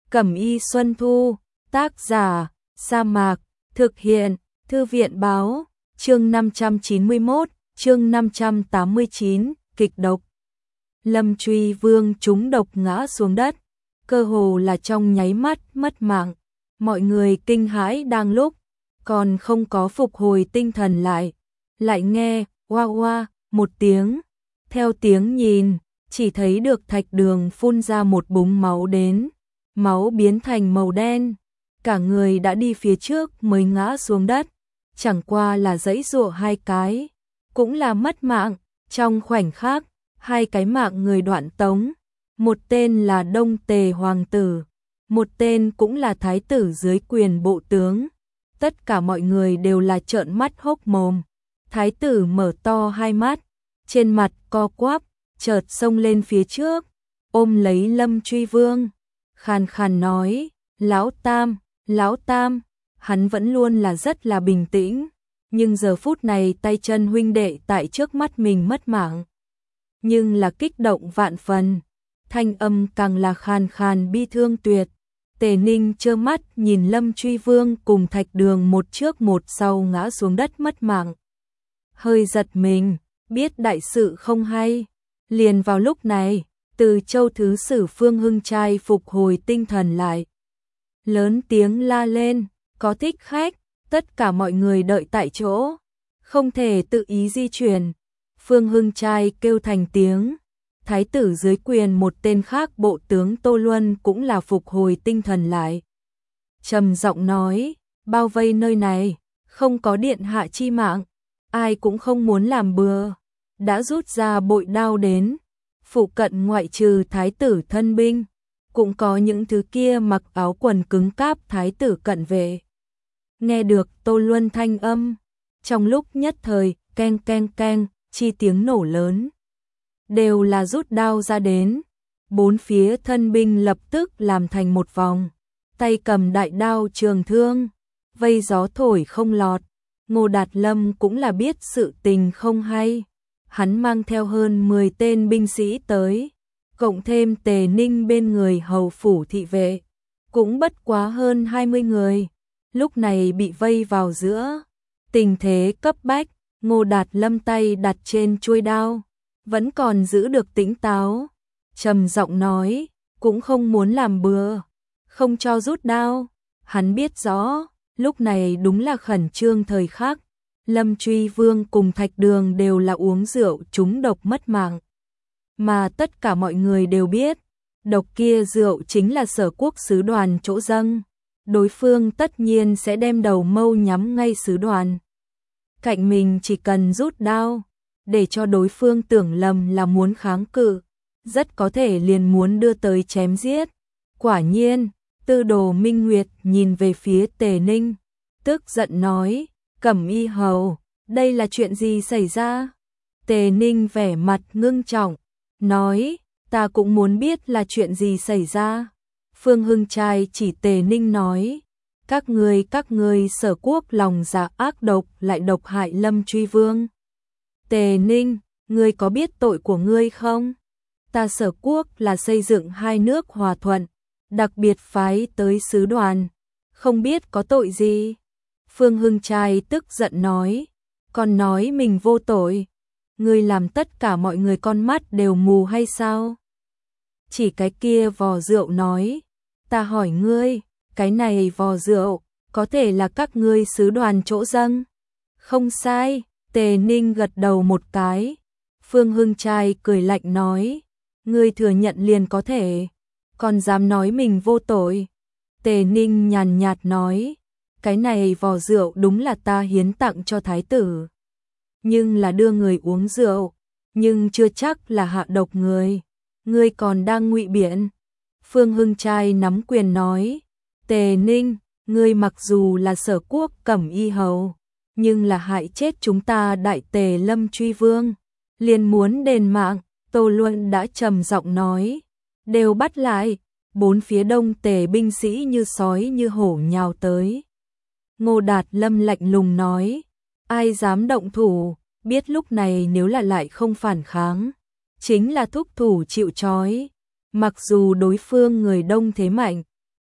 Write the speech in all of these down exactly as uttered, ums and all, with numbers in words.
Cẩm y Xuân Thu, tác giả, Sa Mạc, thực hiện, Thư viện báo, chương năm trăm chín mươi mốt, chương năm trăm tám mươi chín, kịch độc. Lâm Truy Vương trúng độc ngã xuống đất, cơ hồ là trong nháy mắt mất mạng. Mọi người kinh hãi đang lúc, còn không có phục hồi tinh thần lại, lại nghe, oa oa, một tiếng. Theo tiếng nhìn, chỉ thấy được Thạch Đường phun ra một búng máu đến, máu biến thành màu đen. Cả người đã đi phía trước mới ngã xuống đất, chẳng qua là giãy giụa hai cái, cũng là mất mạng. Trong khoảnh khắc, hai cái mạng người đoạn tống, một tên là Đông Tề Hoàng tử, một tên cũng là thái tử dưới quyền bộ tướng. Tất cả mọi người đều là trợn mắt hốc mồm. Thái tử mở to hai mắt, trên mặt co quắp, chợt xông lên phía trước, ôm lấy Lâm Truy Vương, khàn khàn nói: "Lão Tam, Lão Tam." Hắn vẫn luôn là rất là bình tĩnh, nhưng giờ phút này tay chân huynh đệ tại trước mắt mình mất mạng, nhưng là kích động vạn phần, thanh âm càng là khàn khàn bi thương tuyệt. Tề Ninh trơ mắt nhìn Lâm Truy Vương cùng Thạch Đường một trước một sau ngã xuống đất mất mạng, hơi giật mình, biết đại sự không hay. Liền vào lúc này, Từ Châu thứ sử Phương Hưng Trai phục hồi tinh thần lại, lớn tiếng la lên: "Có thích khách!" Tất cả mọi người đợi tại chỗ, không thể tự ý di chuyển. Phương Hưng Trai kêu thành tiếng. Thái tử dưới quyền một tên khác bộ tướng Tô Luân cũng là phục hồi tinh thần lại, trầm giọng nói: "Bao vây nơi này, không có điện hạ chi mạng, ai cũng không muốn làm bừa." Đã rút ra bội đao đến, phụ cận ngoại trừ thái tử thân binh, cũng có những thứ kia mặc áo quần cứng cáp thái tử cận vệ. Nghe được Tô Luân thanh âm, trong lúc nhất thời, keng keng keng, chi tiếng nổ lớn, đều là rút đao ra đến. Bốn phía thân binh lập tức làm thành một vòng, tay cầm đại đao trường thương, vây gió thổi không lọt. Ngô Đạt Lâm cũng là biết sự tình không hay, hắn mang theo hơn mười tên binh sĩ tới, cộng thêm Tề Ninh bên người hầu phủ thị vệ, cũng bất quá hơn hai mươi người. Lúc này bị vây vào giữa, tình thế cấp bách. Ngô Đạt Lâm tay đặt trên chuôi đao, vẫn còn giữ được tỉnh táo, trầm giọng nói: "Cũng không muốn làm bừa, không cho rút đao." Hắn biết rõ, lúc này đúng là khẩn trương thời khắc. Lâm Truy Vương cùng Thạch Đường đều là uống rượu trúng độc mất mạng, mà tất cả mọi người đều biết, độc kia rượu chính là Sở Quốc sứ đoàn chỗ dâng, đối phương tất nhiên sẽ đem đầu mâu nhắm ngay sứ đoàn. Cạnh mình chỉ cần rút đao, để cho đối phương tưởng lầm là muốn kháng cự, rất có thể liền muốn đưa tới chém giết. Quả nhiên, Tư Đồ Minh Nguyệt nhìn về phía Tề Ninh, tức giận nói: "Cẩm y hầu, đây là chuyện gì xảy ra?" Tề Ninh vẻ mặt ngưng trọng, nói: "Ta cũng muốn biết là chuyện gì xảy ra." Phương Hưng Trai chỉ Tề Ninh nói: Các ngươi các ngươi Sở Quốc lòng dạ ác độc, lại độc hại Lâm Truy Vương. Tề Ninh, ngươi có biết tội của ngươi không? Ta Sở Quốc là xây dựng hai nước hòa thuận, đặc biệt phái tới sứ đoàn, không biết có tội gì. Phương Hưng Trai tức giận nói: "Còn nói mình vô tội, ngươi làm tất cả mọi người con mắt đều mù hay sao?" Chỉ cái kia vò rượu nói: "Ta hỏi ngươi, cái này vò rượu có thể là các ngươi sứ đoàn chỗ dâng?" "Không sai." Tề Ninh gật đầu một cái. Phương Hưng Trai cười lạnh nói: "Ngươi thừa nhận liền có thể, còn dám nói mình vô tội?" Tề Ninh nhàn nhạt nói: "Cái này vò rượu đúng là ta hiến tặng cho thái tử, nhưng là đưa người uống rượu, nhưng chưa chắc là hạ độc người. Ngươi còn đang ngụy biện." Phương Hưng Trai nắm quyền nói: "Tề Ninh, ngươi mặc dù là Sở Quốc Cẩm y hầu, nhưng là hại chết chúng ta Đại Tề Lâm Truy Vương, liền muốn đền mạng." Tô Luân đã trầm giọng nói: "Đều bắt lại." Bốn phía Đông Tề binh sĩ như sói như hổ nhào tới. Ngô Đạt Lâm lạnh lùng nói: "Ai dám động thủ, biết lúc này nếu là lại không phản kháng, chính là thúc thủ chịu trói. Mặc dù đối phương người đông thế mạnh,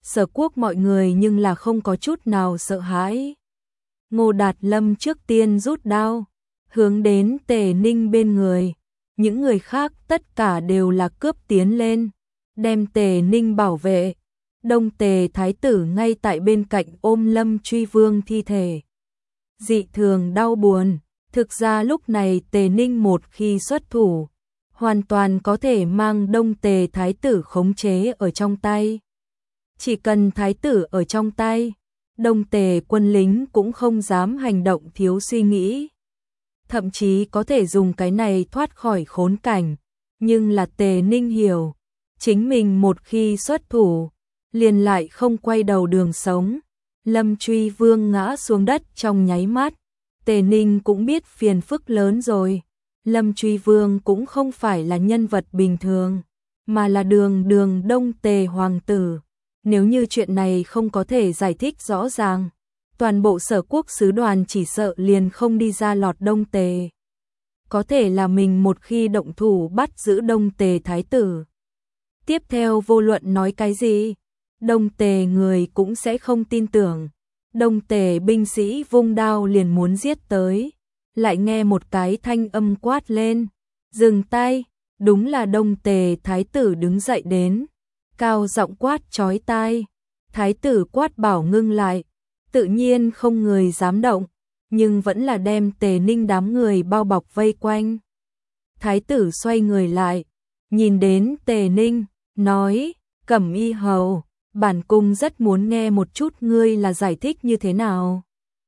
Sở Quốc mọi người nhưng là không có chút nào sợ hãi. Ngô Đạt Lâm trước tiên rút đao, hướng đến Tề Ninh bên người. Những người khác tất cả đều là cướp tiến lên, đem Tề Ninh bảo vệ. Đông Tề Thái tử ngay tại bên cạnh ôm Lâm Truy Vương thi thể. Dị thường đau buồn, thực ra lúc này Tề Ninh một khi xuất thủ, hoàn toàn có thể mang Đông Tề Thái tử khống chế ở trong tay. Chỉ cần Thái tử ở trong tay, Đông Tề quân lính cũng không dám hành động thiếu suy nghĩ. Thậm chí có thể dùng cái này thoát khỏi khốn cảnh. Nhưng là Tề Ninh hiểu, chính mình một khi xuất thủ, liền lại không quay đầu đường sống. Lâm Truy Vương ngã xuống đất trong nháy mắt. Tề Ninh cũng biết phiền phức lớn rồi. Lâm Truy Vương cũng không phải là nhân vật bình thường, mà là đường đường Đông Tề hoàng tử. Nếu như chuyện này không có thể giải thích rõ ràng, toàn bộ Sở Quốc sứ đoàn chỉ sợ liền không đi ra lọt Đông Tề. Có thể là mình một khi động thủ bắt giữ Đông Tề Thái tử, tiếp theo vô luận nói cái gì, Đông Tề người cũng sẽ không tin tưởng. Đông Tề binh sĩ vung đao liền muốn giết tới, lại nghe một cái thanh âm quát lên, dừng tay. Đúng là Đông Tề Thái tử đứng dậy đến, cao giọng quát chói tai. Thái tử quát bảo ngưng lại, tự nhiên không người dám động, nhưng vẫn là đem Tề Ninh đám người bao bọc vây quanh. Thái tử xoay người lại, nhìn đến Tề Ninh, nói, Cẩm Y hầu, bản cung rất muốn nghe một chút ngươi là giải thích như thế nào.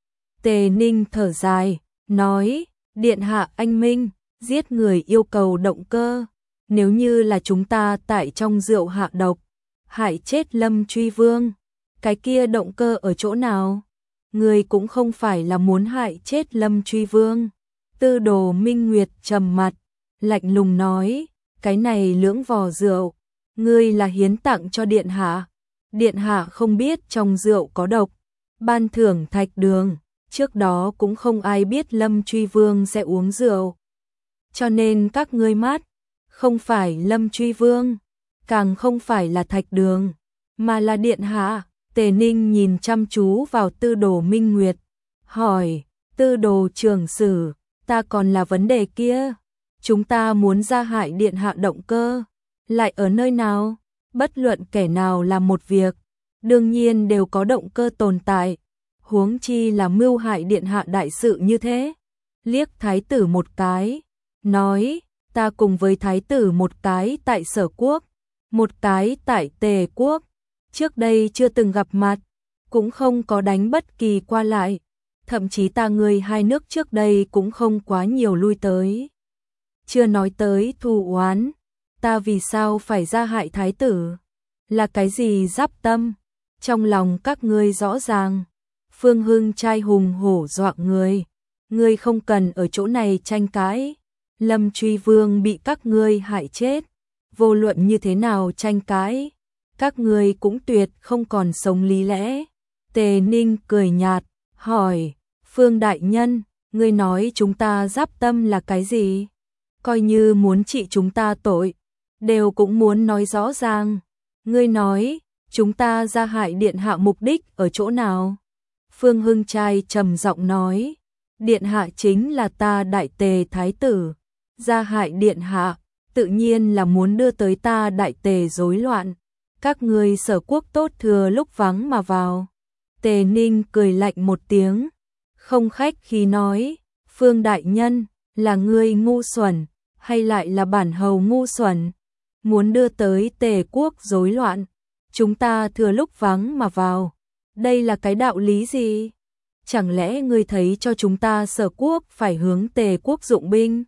Tề Ninh thở dài, nói, điện hạ anh minh, giết người yêu cầu động cơ. Nếu như là chúng ta tại trong rượu hạ độc, hại chết Lâm Truy Vương, cái kia động cơ ở chỗ nào? Người cũng không phải là muốn hại chết Lâm Truy Vương. Tư Đồ Minh Nguyệt trầm mặt, lạnh lùng nói, cái này lưỡng vò rượu, ngươi là hiến tặng cho điện hạ. Điện hạ không biết trong rượu có độc, ban thưởng thạch đường, trước đó cũng không ai biết Lâm Truy Vương sẽ uống rượu. Cho nên các ngươi mát, không phải Lâm Truy Vương, càng không phải là thạch đường, mà là điện hạ. Tề Ninh nhìn chăm chú vào Tư Đồ Minh Nguyệt, hỏi, Tư Đồ trưởng sử, ta còn là vấn đề kia, chúng ta muốn ra hại điện hạ động cơ, lại ở nơi nào? Bất luận kẻ nào làm một việc, đương nhiên đều có động cơ tồn tại, huống chi là mưu hại điện hạ đại sự như thế. Liếc Thái tử một cái, nói, ta cùng với Thái tử một cái tại Sở Quốc, một cái tại Tề Quốc, trước đây chưa từng gặp mặt, cũng không có đánh bất kỳ qua lại, thậm chí ta người hai nước trước đây cũng không quá nhiều lui tới. Chưa nói tới thù oán, ta vì sao phải ra hại Thái tử? Là cái gì giáp tâm? Trong lòng các ngươi rõ ràng. Phương Hưng trai hùng hổ dọa người, ngươi không cần ở chỗ này tranh cãi. Lâm Truy Vương bị các ngươi hại chết, vô luận như thế nào tranh cãi, các ngươi cũng tuyệt không còn sống lý lẽ. Tề Ninh cười nhạt, hỏi, Phương đại nhân, ngươi nói chúng ta giáp tâm là cái gì? Coi như muốn trị chúng ta tội, đều cũng muốn nói rõ ràng. Ngươi nói, chúng ta ra hại điện hạ mục đích ở chỗ nào? Phương Hưng trai trầm giọng nói, điện hạ chính là ta đại Tề Thái tử, ra hại điện hạ, tự nhiên là muốn đưa tới ta đại Tề rối loạn. Các ngươi Sở Quốc tốt thừa lúc vắng mà vào. Tề Ninh cười lạnh một tiếng, không khách khí nói, Phương đại nhân, là ngươi ngu xuẩn, hay lại là bản hầu ngu xuẩn? Muốn đưa tới Tề Quốc rối loạn, chúng ta thừa lúc vắng mà vào, đây là cái đạo lý gì? Chẳng lẽ ngươi thấy cho chúng ta Sở Quốc phải hướng Tề Quốc dụng binh?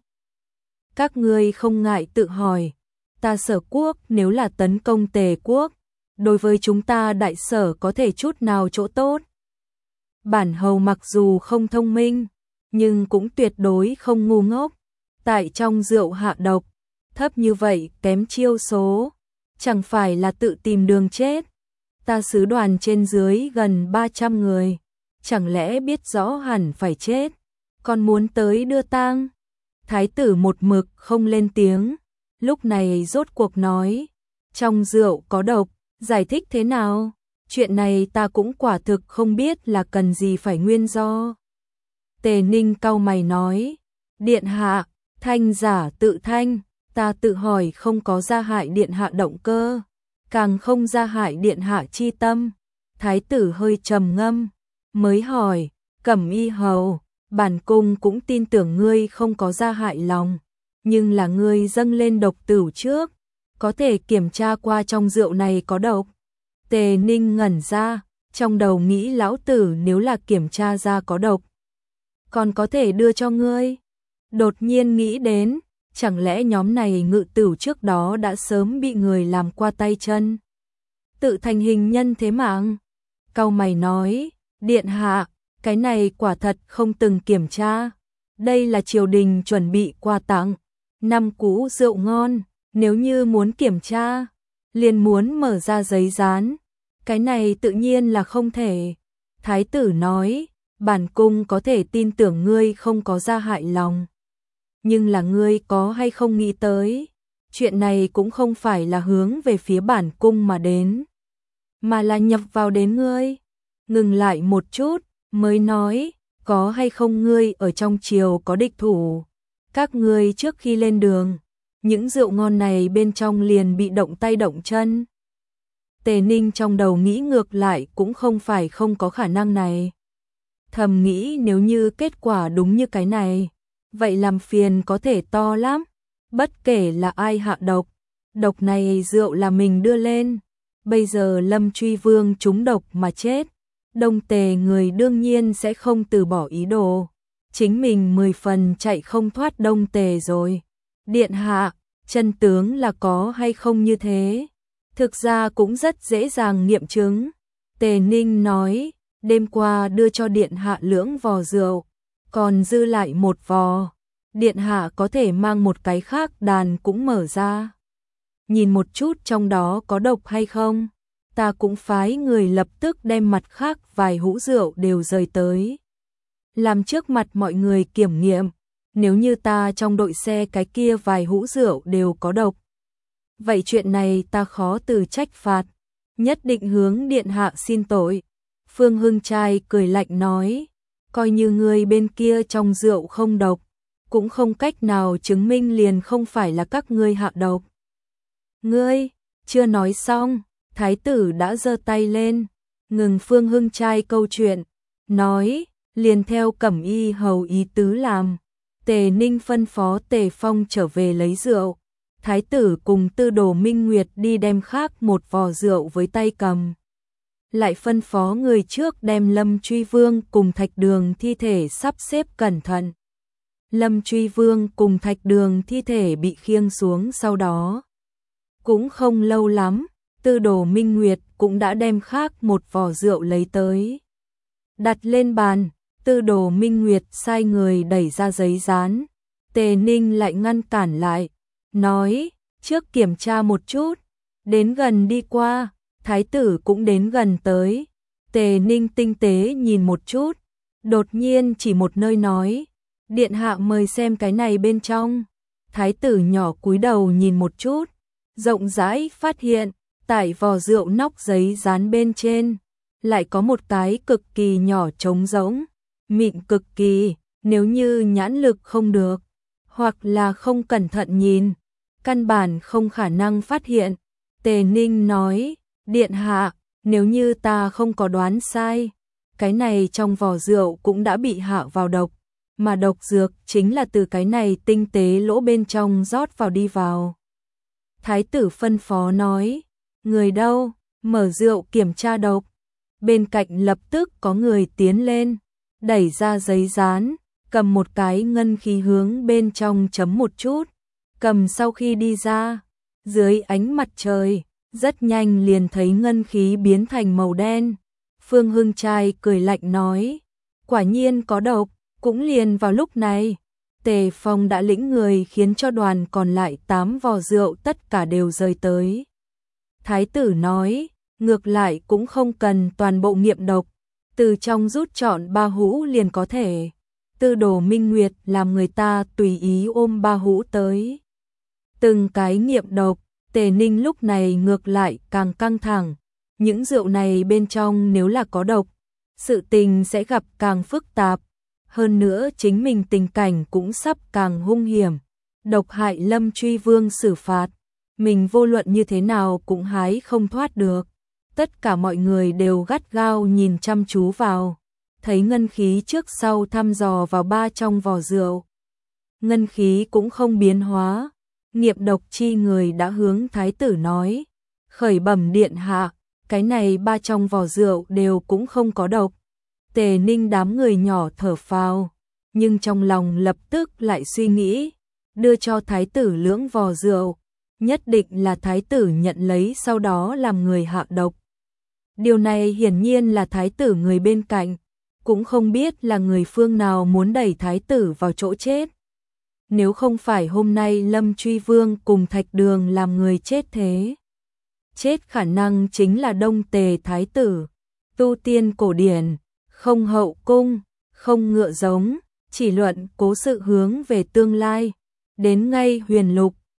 Các ngươi không ngại tự hỏi, ta Sở Quốc nếu là tấn công Tề Quốc, đối với chúng ta đại sở có thể chút nào chỗ tốt? Bản hầu mặc dù không thông minh, nhưng cũng tuyệt đối không ngu ngốc. Tại trong rượu hạ độc, thấp như vậy kém chiêu số, chẳng phải là tự tìm đường chết. Ta sứ đoàn trên dưới gần ba trăm người, chẳng lẽ biết rõ hẳn phải chết, còn muốn tới đưa tang? Thái tử một mực không lên tiếng, lúc này rốt cuộc nói, trong rượu có độc, giải thích thế nào? chuyện này ta cũng quả thực không biết là cần gì phải nguyên do. Tề Ninh cau mày nói, điện hạ, thanh giả tự thanh, ta tự hỏi không có gia hại điện hạ động cơ, càng không gia hại điện hạ chi tâm. Thái tử hơi trầm ngâm, mới hỏi, Cẩm Y hầu, bản cung cũng tin tưởng ngươi không có gia hại lòng, nhưng là ngươi dâng lên độc tửu trước, có thể kiểm tra qua trong rượu này có độc. Tề Ninh ngẩn ra, trong đầu nghĩ lão tử nếu là kiểm tra ra có độc, còn có thể đưa cho ngươi. Đột nhiên nghĩ đến, chẳng lẽ nhóm này ngự tửu trước đó đã sớm bị người làm qua tay chân, tự thành hình nhân thế mạng. Cau mày nói, điện hạ, cái này quả thật không từng kiểm tra. Đây là triều đình chuẩn bị quà tặng, năm cũ rượu ngon, nếu như muốn kiểm tra, liền muốn mở ra giấy dán. Cái này tự nhiên là không thể. Thái tử nói, bản cung có thể tin tưởng ngươi không có gia hại lòng. Nhưng là ngươi có hay không nghĩ tới, chuyện này cũng không phải là hướng về phía bản cung mà đến, mà là nhập vào đến ngươi. Ngừng lại một chút, mới nói, có hay không ngươi ở trong triều có địch thủ, các ngươi trước khi lên đường, những rượu ngon này bên trong liền bị động tay động chân. Tề Ninh trong đầu nghĩ ngược lại cũng không phải không có khả năng này. Thầm nghĩ nếu như kết quả đúng như cái này, vậy làm phiền có thể to lắm. Bất kể là ai hạ độc, độc này rượu là mình đưa lên. Bây giờ Lâm Truy Vương trúng độc mà chết, Đông Tề người đương nhiên sẽ không từ bỏ ý đồ. Chính mình mười phần chạy không thoát Đông Tề rồi. Điện hạ, chân tướng là có hay không như thế? Thực ra cũng rất dễ dàng nghiệm chứng. Tề Ninh nói, đêm qua đưa cho điện hạ lưỡng vò rượu, còn dư lại một vò. Điện hạ có thể mang một cái khác đàn cũng mở ra, nhìn một chút trong đó có độc hay không. Ta cũng phái người lập tức đem mặt khác vài hũ rượu đều rời tới, làm trước mặt mọi người kiểm nghiệm. Nếu như ta trong đội xe cái kia vài hũ rượu đều có độc, vậy chuyện này ta khó từ trách phạt, nhất định hướng điện hạ xin tội. Phương Hưng Trai cười lạnh nói, coi như người bên kia trong rượu không độc, cũng không cách nào chứng minh liền không phải là các ngươi hạ độc. Ngươi, chưa nói xong, thái tử đã giơ tay lên, ngừng Phương Hưng Trai câu chuyện, nói, liền theo Cẩm Y hầu ý tứ làm. Tề Ninh phân phó Tề Phong trở về lấy rượu, thái tử cùng Tư Đồ Minh Nguyệt đi đem khác một vò rượu với tay cầm. Lại phân phó người trước đem Lâm Truy Vương cùng Thạch Đường thi thể sắp xếp cẩn thận. Lâm Truy Vương cùng Thạch Đường thi thể bị khiêng xuống sau đó. Cũng không lâu lắm, Tư Đồ Minh Nguyệt cũng đã đem khác một vò rượu lấy tới, đặt lên bàn. Tư Đồ Minh Nguyệt sai người đẩy ra giấy dán. Tề Ninh lại ngăn cản lại, nói, trước kiểm tra một chút. Đến gần đi qua, thái tử cũng đến gần tới. Tề Ninh tinh tế nhìn một chút, đột nhiên chỉ một nơi nói, điện hạ mời xem cái này bên trong. Thái tử nhỏ cúi đầu nhìn một chút, rộng rãi phát hiện, tại vò rượu nóc giấy dán bên trên, lại có một cái cực kỳ nhỏ trống rỗng, mịn cực kỳ, nếu như nhãn lực không được, hoặc là không cẩn thận nhìn, căn bản không khả năng phát hiện. Tề Ninh nói, điện hạ, nếu như ta không có đoán sai, cái này trong vò rượu cũng đã bị hạ vào độc, mà độc dược chính là từ cái này tinh tế lỗ bên trong rót vào đi vào. Thái tử phân phó nói, người đâu, mở rượu kiểm tra độc. Bên cạnh lập tức có người tiến lên, đẩy ra giấy dán, cầm một cái ngân khí hướng bên trong chấm một chút, cầm sau khi đi ra, dưới ánh mặt trời, rất nhanh liền thấy ngân khí biến thành màu đen. Phương Hưng Trai cười lạnh nói, quả nhiên có độc. Cũng liền vào lúc này, Tề Phong đã lĩnh người khiến cho đoàn còn lại tám vò rượu tất cả đều rời tới. Thái tử nói, ngược lại cũng không cần toàn bộ nghiệm độc, từ trong rút chọn ba hũ liền có thể. Tư Đồ Minh Nguyệt làm người ta tùy ý ôm ba hũ tới, từng cái nghiệm độc. Tề Ninh lúc này ngược lại càng căng thẳng, Những rượu này bên trong nếu là có độc, sự tình sẽ gặp càng phức tạp, hơn nữa chính mình tình cảnh cũng sắp càng hung hiểm. Độc hại Lâm Truy Vương xử phạt, mình vô luận như thế nào cũng hái không thoát được. Tất cả mọi người đều gắt gao nhìn chăm chú vào, thấy ngân khí trước sau thăm dò vào ba trong vò rượu. Ngân khí cũng không biến hóa, nghiệp độc chi người đã hướng thái tử nói, khởi bẩm điện hạ, cái này ba trong vò rượu đều cũng không có độc. Tề Ninh đám người nhỏ thở phào, nhưng trong lòng lập tức lại suy nghĩ, đưa cho thái tử lưỡng vò rượu, nhất định là thái tử nhận lấy sau đó làm người hạ độc. Điều này hiển nhiên là thái tử người bên cạnh, cũng không biết là người phương nào muốn đẩy thái tử vào chỗ chết. Nếu không phải hôm nay Lâm Truy Vương cùng Thạch Đường làm người chết thế, chết khả năng chính là Đông Tề thái tử. Tu tiên cổ điển, không hậu cung, không ngựa giống, chỉ luận cố sự hướng về tương lai. Đến ngay huyền lục,